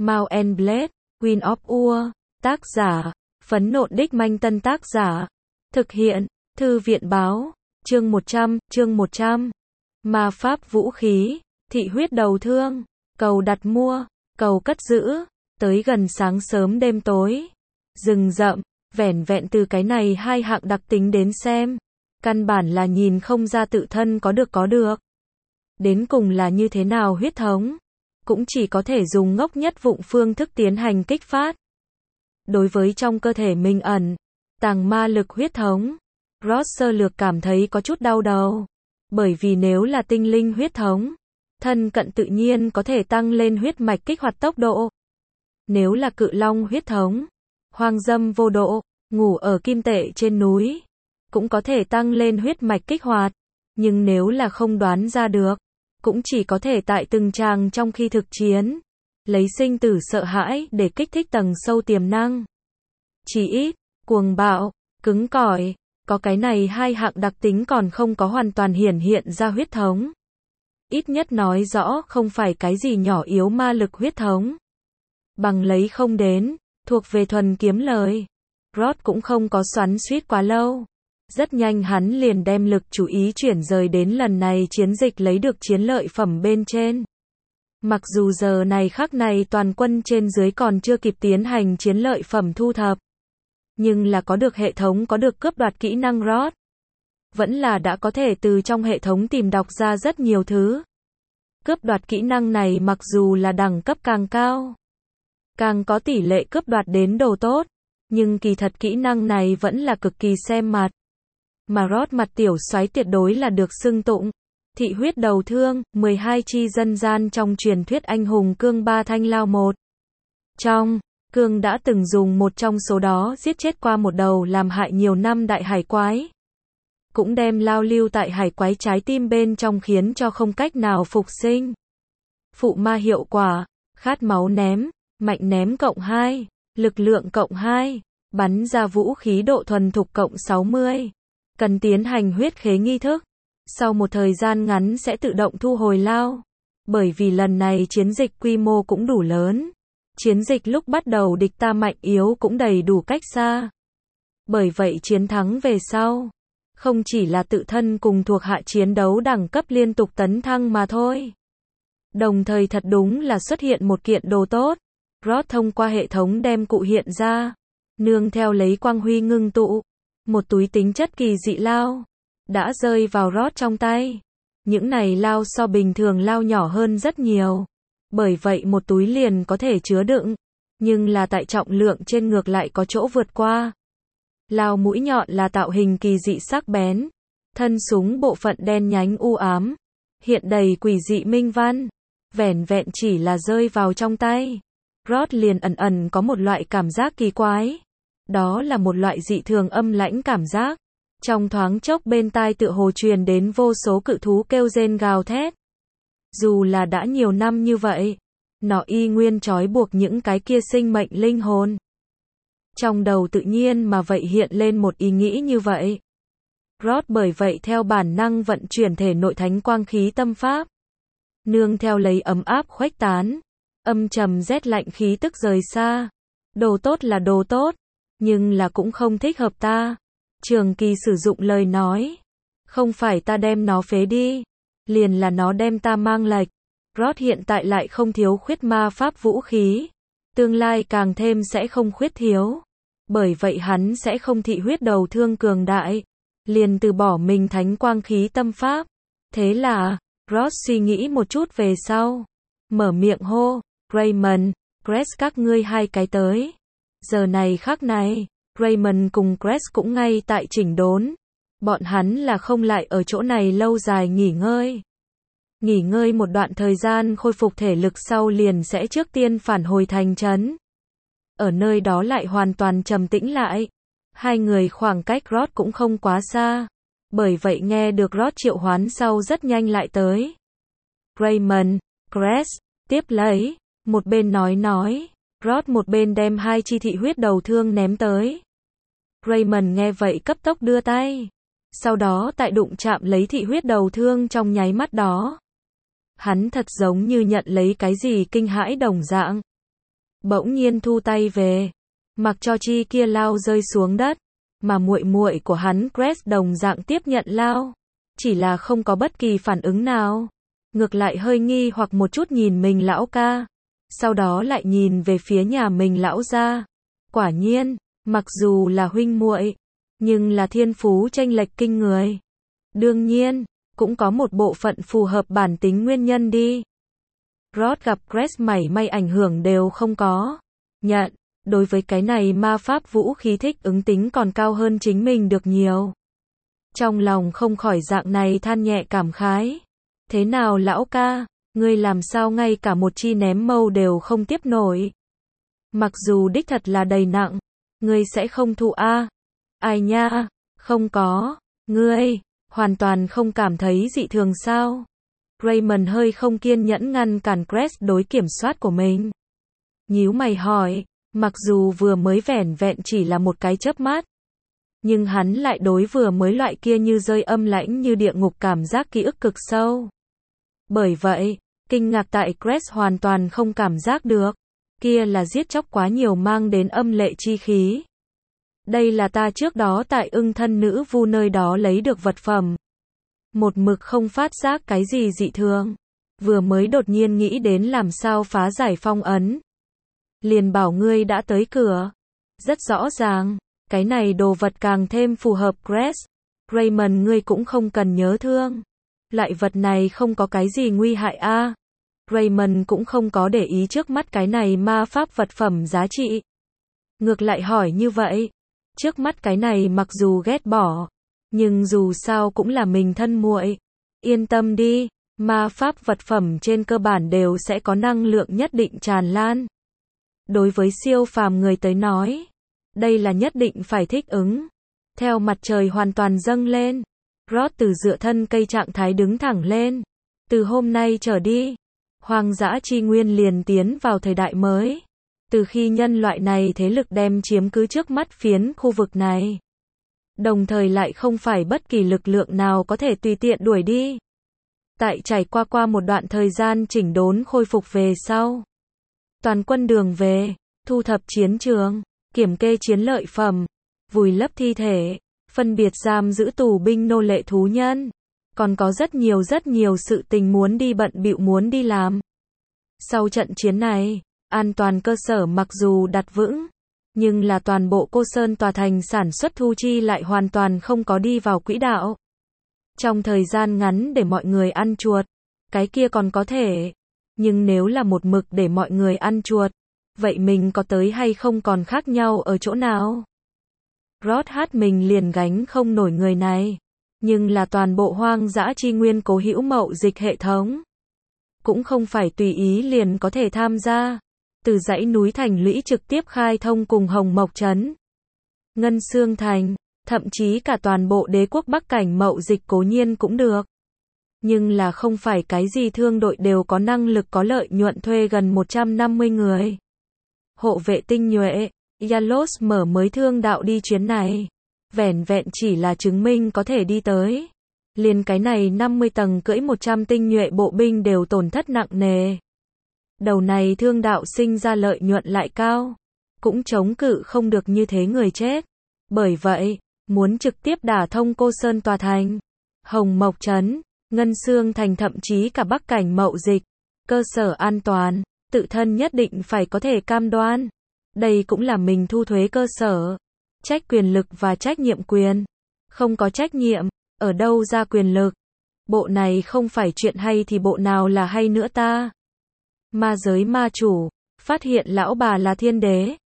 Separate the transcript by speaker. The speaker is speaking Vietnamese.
Speaker 1: Mount and Blade, Queen of Ur, tác giả, Phấn Nộn Đích Manh Tân tác giả, thực hiện, Thư viện báo, chương 100, ma pháp vũ khí, thị huyết đầu thương, cầu đặt mua, cầu cất giữ, tới gần sáng sớm đêm tối, rừng rậm, vẻn vẹn từ cái này hai hạng đặc tính đến xem, căn bản là nhìn không ra tự thân có được. Đến cùng là như thế nào huyết thống, cũng chỉ có thể dùng ngốc nhất vụng phương thức tiến hành kích phát. Đối với trong cơ thể mình ẩn, tàng ma lực huyết thống, Ross sơ lược cảm thấy có chút đau đầu. Bởi vì nếu là tinh linh huyết thống, thân cận tự nhiên có thể tăng lên huyết mạch kích hoạt tốc độ. Nếu là cự long huyết thống, hoang dâm vô độ, ngủ ở kim tệ trên núi, cũng có thể tăng lên huyết mạch kích hoạt. Nhưng nếu là không đoán ra được, cũng chỉ có thể tại từng tràng trong khi thực chiến, lấy sinh tử sợ hãi để kích thích tầng sâu tiềm năng. Chỉ ít, cuồng bạo, cứng cỏi, có cái này hai hạng đặc tính còn không có hoàn toàn hiển hiện ra huyết thống. Ít nhất nói rõ không phải cái gì nhỏ yếu ma lực huyết thống. Bằng lấy không đến, thuộc về thuần kiếm lời. Rod cũng không có xoắn xuýt quá lâu. Rất nhanh hắn liền đem lực chú ý chuyển rời đến lần này chiến dịch lấy được chiến lợi phẩm bên trên. Mặc dù giờ này khắc này toàn quân trên dưới còn chưa kịp tiến hành chiến lợi phẩm thu thập. Nhưng là có được hệ thống có được cướp đoạt kỹ năng Rod. Vẫn là đã có thể từ trong hệ thống tìm đọc ra rất nhiều thứ. Cướp đoạt kỹ năng này mặc dù là đẳng cấp càng cao, càng có tỷ lệ cướp đoạt đến đồ tốt, nhưng kỳ thật kỹ năng này vẫn là cực kỳ xem mặt. Mà Rod mặt tiểu soái tuyệt đối là được xưng tụng. Thị huyết đầu thương, 12 chi dân gian trong truyền thuyết anh hùng cương ba thanh lao một. Trong, cương đã từng dùng một trong số đó giết chết qua một đầu làm hại nhiều năm đại hải quái. Cũng đem lao lưu tại hải quái trái tim bên trong khiến cho không cách nào phục sinh. Phụ ma hiệu quả, khát máu ném, mạnh ném cộng 2, lực lượng cộng 2, bắn ra vũ khí độ thuần thục cộng 60. Cần tiến hành huyết khế nghi thức. Sau một thời gian ngắn sẽ tự động thu hồi lao. Bởi vì lần này chiến dịch quy mô cũng đủ lớn. Chiến dịch lúc bắt đầu địch ta mạnh yếu cũng đầy đủ cách xa. Bởi vậy chiến thắng về sau, không chỉ là tự thân cùng thuộc hạ chiến đấu đẳng cấp liên tục tấn thăng mà thôi. Đồng thời thật đúng là xuất hiện một kiện đồ tốt. Rod thông qua hệ thống đem cụ hiện ra. Nương theo lấy quang huy ngưng tụ. Một túi tính chất kỳ dị lao. Đã rơi vào Rod trong tay. Những này lao so bình thường lao nhỏ hơn rất nhiều. Bởi vậy một túi liền có thể chứa đựng. Nhưng là tại trọng lượng trên ngược lại có chỗ vượt qua. Lao mũi nhọn là tạo hình kỳ dị sắc bén. Thân súng bộ phận đen nhánh u ám. Hiện đầy quỷ dị minh văn. Vẻn vẹn chỉ là rơi vào trong tay. Rod liền ẩn có một loại cảm giác kỳ quái. Đó là một loại dị thường âm lãnh cảm giác. Trong thoáng chốc bên tai tựa hồ truyền đến vô số cự thú kêu rên gào thét. Dù là đã nhiều năm như vậy, nó y nguyên trói buộc những cái kia sinh mệnh linh hồn. Trong đầu tự nhiên mà vậy hiện lên một ý nghĩ như vậy. Rod bởi vậy theo bản năng vận chuyển thể nội thánh quang khí tâm pháp. Nương theo lấy ấm áp khuếch tán, âm trầm rét lạnh khí tức rời xa. Đồ tốt là đồ tốt, nhưng là cũng không thích hợp ta. Trường kỳ sử dụng lời nói. Không phải ta đem nó phế đi, liền là nó đem ta mang lệch. Rod hiện tại lại không thiếu khuyết ma pháp vũ khí. Tương lai càng thêm sẽ không khuyết thiếu. Bởi vậy hắn sẽ không thị huyết đầu thương cường đại. Liền từ bỏ mình thánh quang khí tâm pháp. Thế là, Rod suy nghĩ một chút về sau. Mở miệng hô, Raymond, Cress các ngươi hai cái tới. Giờ này khắc này, Raymond cùng Cress cũng ngay tại chỉnh đốn. Bọn hắn là không lại ở chỗ này lâu dài nghỉ ngơi. Nghỉ ngơi một đoạn thời gian khôi phục thể lực sau liền sẽ trước tiên phản hồi thành trấn. Ở nơi đó lại hoàn toàn trầm tĩnh lại. Hai người khoảng cách Rod cũng không quá xa. Bởi vậy nghe được Rod triệu hoán sau rất nhanh lại tới. Raymond, Cress, tiếp lấy. Một bên nói. Rod một bên đem hai chi thị huyết đầu thương ném tới. Raymond nghe vậy cấp tốc đưa tay. Sau đó tại đụng chạm lấy thị huyết đầu thương trong nháy mắt đó. Hắn thật giống như nhận lấy cái gì kinh hãi đồng dạng. bỗng nhiên thu tay về, mặc cho chi kia lao rơi xuống đất, mà muội muội của hắn Grace đồng dạng tiếp nhận lao, chỉ là không có bất kỳ phản ứng nào, ngược lại hơi nghi hoặc một chút nhìn mình lão ca, sau đó lại nhìn về phía nhà mình lão gia. Quả nhiên, mặc dù là huynh muội, nhưng là thiên phú chênh lệch kinh người. Đương nhiên, cũng có một bộ phận phù hợp bản tính nguyên nhân đi. Rod gặp Grace mảy may ảnh hưởng đều không có. Nhận, đối với cái này ma pháp vũ khí thích ứng tính còn cao hơn chính mình được nhiều. Trong lòng không khỏi dạng này than nhẹ cảm khái. Thế nào lão ca, ngươi làm sao ngay cả một chi ném mâu đều không tiếp nổi. Mặc dù đích thật là đầy nặng, ngươi sẽ không thụ a? Ai nha, không có, ngươi, hoàn toàn không cảm thấy dị thường sao? Raymond hơi không kiên nhẫn ngăn cản Grace đối kiểm soát của mình. Nhíu mày hỏi, mặc dù vừa mới vẻn vẹn chỉ là một cái chớp mắt, nhưng hắn lại đối vừa mới loại kia như rơi âm lãnh như địa ngục cảm giác ký ức cực sâu. Bởi vậy, kinh ngạc tại Grace hoàn toàn không cảm giác được, kia là giết chóc quá nhiều mang đến âm lệ chi khí. Đây là ta trước đó tại ưng thân nữ vu nơi đó lấy được vật phẩm. Một mực không phát giác cái gì dị thường. Vừa mới đột nhiên nghĩ đến làm sao phá giải phong ấn. Liền bảo ngươi đã tới cửa. Rất rõ ràng, cái này đồ vật càng thêm phù hợp Grace. Raymond ngươi cũng không cần nhớ thương. Loại vật này không có cái gì nguy hại a. Raymond cũng không có để ý trước mắt cái này ma pháp vật phẩm giá trị. Ngược lại hỏi như vậy. Trước mắt cái này mặc dù ghét bỏ, nhưng dù sao cũng là mình thân muội. Yên tâm đi, ma pháp vật phẩm trên cơ bản đều sẽ có năng lượng nhất định tràn lan. Đối với siêu phàm người tới nói, đây là nhất định phải thích ứng. Theo mặt trời hoàn toàn dâng lên, Rod từ dựa thân cây trạng thái đứng thẳng lên. Từ hôm nay trở đi, hoang dã chi nguyên liền tiến vào thời đại mới. Từ khi nhân loại này thế lực đem chiếm cứ trước mắt phiến khu vực này, đồng thời lại không phải bất kỳ lực lượng nào có thể tùy tiện đuổi đi. Tại trải qua một đoạn thời gian chỉnh đốn khôi phục về sau, toàn quân đường về, thu thập chiến trường, kiểm kê chiến lợi phẩm, vùi lấp thi thể, phân biệt giam giữ tù binh nô lệ thú nhân, còn có rất nhiều sự tình muốn đi bận bịu muốn đi làm. Sau trận chiến này, an toàn cơ sở mặc dù đặt vững, nhưng là toàn bộ Cô Sơn tòa thành sản xuất thu chi lại hoàn toàn không có đi vào quỹ đạo. Trong thời gian ngắn để mọi người ăn chuột, cái kia còn có thể, nhưng nếu là một mực để mọi người ăn chuột, vậy mình có tới hay không còn khác nhau ở chỗ nào? Rod hát mình liền gánh không nổi người này, nhưng là toàn bộ hoang dã chi nguyên cố hữu mậu dịch hệ thống, cũng không phải tùy ý liền có thể tham gia. Từ dãy núi Thành Lũy trực tiếp khai thông cùng Hồng Mộc Trấn, Ngân Xương Thành, thậm chí cả toàn bộ đế quốc Bắc Cảnh mậu dịch cố nhiên cũng được. Nhưng là không phải cái gì thương đội đều có năng lực có lợi nhuận thuê gần 150 người. Hộ vệ tinh nhuệ, Yalos mở mới thương đạo đi chuyến này. Vẻn vẹn chỉ là chứng minh có thể đi tới. Liền cái này 50 tầng cưỡi 100 tinh nhuệ bộ binh đều tổn thất nặng nề. Đầu này thương đạo sinh ra lợi nhuận lại cao, cũng chống cự không được như thế người chết. Bởi vậy, muốn trực tiếp đả thông Cô Sơn tòa thành, Hồng Mộc Trấn, Ngân Xương Thành thậm chí cả Bắc Cảnh mậu dịch, cơ sở an toàn, tự thân nhất định phải có thể cam đoan. Đây cũng là mình thu thuế cơ sở, trách quyền lực và trách nhiệm quyền. Không có trách nhiệm, ở đâu ra quyền lực? Bộ này không phải chuyện hay thì bộ nào là hay nữa ta? Ma giới ma chủ, phát hiện lão bà là thiên đế,